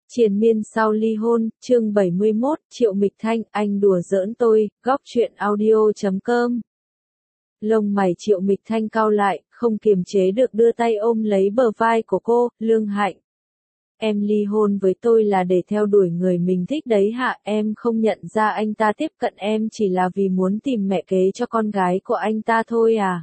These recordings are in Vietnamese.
Triền miên sau ly hôn, chương 71, Triệu Mịch Thanh, anh đùa giỡn tôi, góc truyện audio.com. Lông mày Triệu Mịch Thanh cau lại, không kiềm chế được đưa tay ôm lấy bờ vai của cô, Lương Hạnh. Em ly hôn với tôi là để theo đuổi người mình thích đấy hạ, em không nhận ra anh ta tiếp cận em chỉ là vì muốn tìm mẹ kế cho con gái của anh ta thôi à?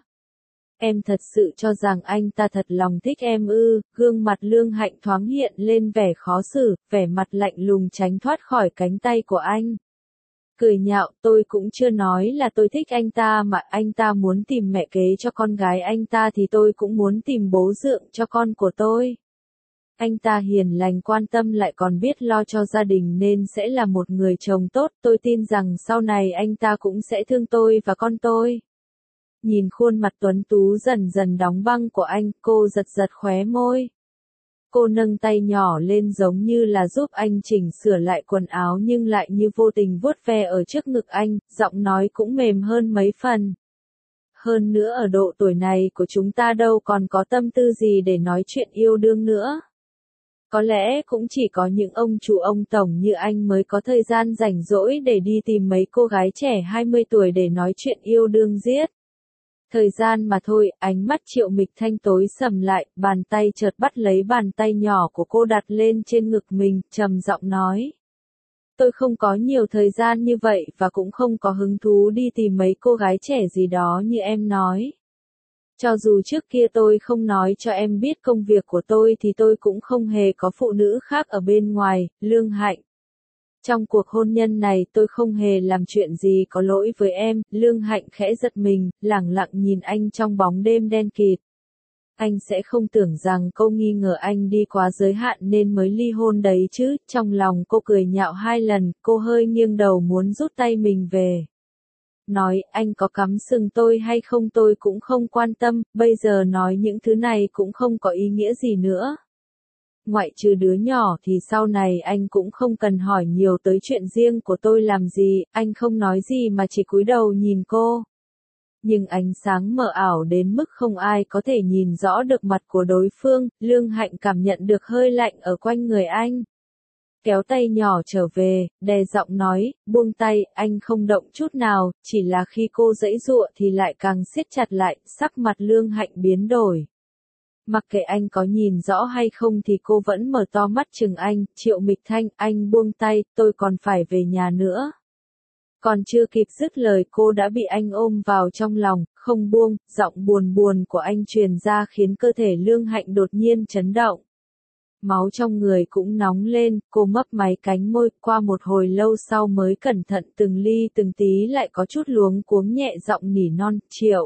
Em thật sự cho rằng anh ta thật lòng thích em ư? Gương mặt Lương Hạnh thoáng hiện lên vẻ khó xử, vẻ mặt lạnh lùng tránh thoát khỏi cánh tay của anh. Cười nhạo, tôi cũng chưa nói là tôi thích anh ta mà anh ta muốn tìm mẹ kế cho con gái anh ta thì tôi cũng muốn tìm bố dượng cho con của tôi. Anh ta hiền lành quan tâm lại còn biết lo cho gia đình nên sẽ là một người chồng tốt, tôi tin rằng sau này anh ta cũng sẽ thương tôi và con tôi. Nhìn khuôn mặt tuấn tú dần dần đóng băng của anh, cô giật giật khóe môi. Cô nâng tay nhỏ lên giống như là giúp anh chỉnh sửa lại quần áo nhưng lại như vô tình vuốt ve ở trước ngực anh, giọng nói cũng mềm hơn mấy phần. Hơn nữa ở độ tuổi này của chúng ta đâu còn có tâm tư gì để nói chuyện yêu đương nữa. Có lẽ cũng chỉ có những ông chủ ông tổng như anh mới có thời gian rảnh rỗi để đi tìm mấy cô gái trẻ 20 tuổi để nói chuyện yêu đương giết. Thời gian mà thôi, ánh mắt Triệu Mịch Thanh tối sầm lại, bàn tay chợt bắt lấy bàn tay nhỏ của cô đặt lên trên ngực mình, trầm giọng nói. Tôi không có nhiều thời gian như vậy và cũng không có hứng thú đi tìm mấy cô gái trẻ gì đó như em nói. Cho dù trước kia tôi không nói cho em biết công việc của tôi thì tôi cũng không hề có phụ nữ khác ở bên ngoài, Lương Hạnh. Trong cuộc hôn nhân này tôi không hề làm chuyện gì có lỗi với em, Lương Hạnh khẽ giật mình, lẳng lặng nhìn anh trong bóng đêm đen kịt. Anh sẽ không tưởng rằng cô nghi ngờ anh đi quá giới hạn nên mới ly hôn đấy chứ, trong lòng cô cười nhạo 2 lần, cô hơi nghiêng đầu muốn rút tay mình về. Nói, anh có cắm sừng tôi hay không tôi cũng không quan tâm, bây giờ nói những thứ này cũng không có ý nghĩa gì nữa. Ngoại trừ đứa nhỏ thì sau này anh cũng không cần hỏi nhiều tới chuyện riêng của tôi làm gì, anh không nói gì mà chỉ cúi đầu nhìn cô. Nhưng ánh sáng mờ ảo đến mức không ai có thể nhìn rõ được mặt của đối phương, Lương Hạnh cảm nhận được hơi lạnh ở quanh người anh. Kéo tay nhỏ trở về, đè giọng nói, buông tay, anh không động chút nào, chỉ là khi cô giãy giụa thì lại càng siết chặt lại, sắc mặt Lương Hạnh biến đổi. Mặc kệ anh có nhìn rõ hay không thì cô vẫn mở to mắt chừng anh, Triệu Mịch Thanh, anh buông tay, tôi còn phải về nhà nữa. Còn chưa kịp dứt lời cô đã bị anh ôm vào trong lòng, không buông, giọng buồn buồn của anh truyền ra khiến cơ thể Lương Hạnh đột nhiên chấn động. Máu trong người cũng nóng lên, cô mấp máy cánh môi, qua một hồi lâu sau mới cẩn thận từng ly từng tí lại có chút luống cuống nhẹ giọng nỉ non,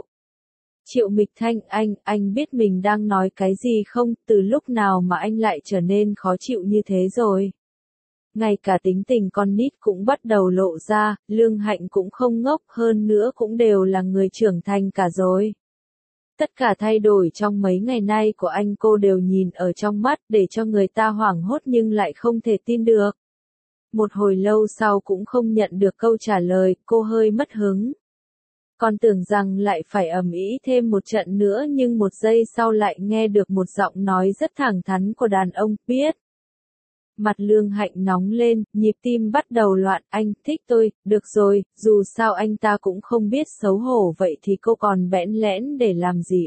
Triệu Mịch Thanh, anh biết mình đang nói cái gì không, từ lúc nào mà anh lại trở nên khó chịu như thế rồi. Ngay cả tính tình con nít cũng bắt đầu lộ ra, Lương Hạnh cũng không ngốc hơn nữa cũng đều là người trưởng thành cả rồi. Tất cả thay đổi trong mấy ngày nay của anh cô đều nhìn ở trong mắt để cho người ta hoảng hốt nhưng lại không thể tin được. Một hồi lâu sau cũng không nhận được câu trả lời, cô hơi mất hứng. Còn tưởng rằng lại phải ầm ĩ thêm một trận nữa nhưng một giây sau lại nghe được một giọng nói rất thẳng thắn của đàn ông, biết. Mặt Lương Hạnh nóng lên, nhịp tim bắt đầu loạn, anh thích tôi, được rồi, dù sao anh ta cũng không biết xấu hổ vậy thì cô còn bẽn lẽn để làm gì,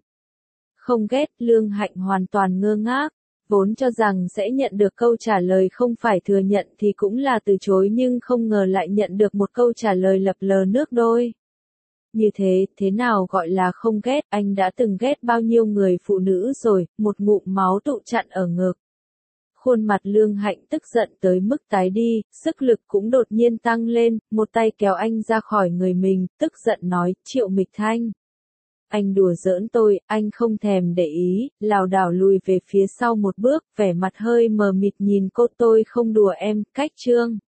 Không ghét, Lương Hạnh hoàn toàn ngơ ngác, vốn cho rằng sẽ nhận được câu trả lời không phải thừa nhận thì cũng là từ chối nhưng không ngờ lại nhận được một câu trả lời lập lờ nước đôi. Như thế nào gọi là không ghét, anh đã từng ghét bao nhiêu người phụ nữ rồi, một ngụm máu tụ chặn ở ngực. Khuôn mặt Lương Hạnh tức giận tới mức tái đi, sức lực cũng đột nhiên tăng lên, một tay kéo anh ra khỏi người mình, tức giận nói, Triệu Mịch Thanh. Anh đùa giỡn tôi, anh không thèm để ý, lảo đảo lùi về phía sau một bước, vẻ mặt hơi mờ mịt nhìn cô, tôi không đùa em, cách chương.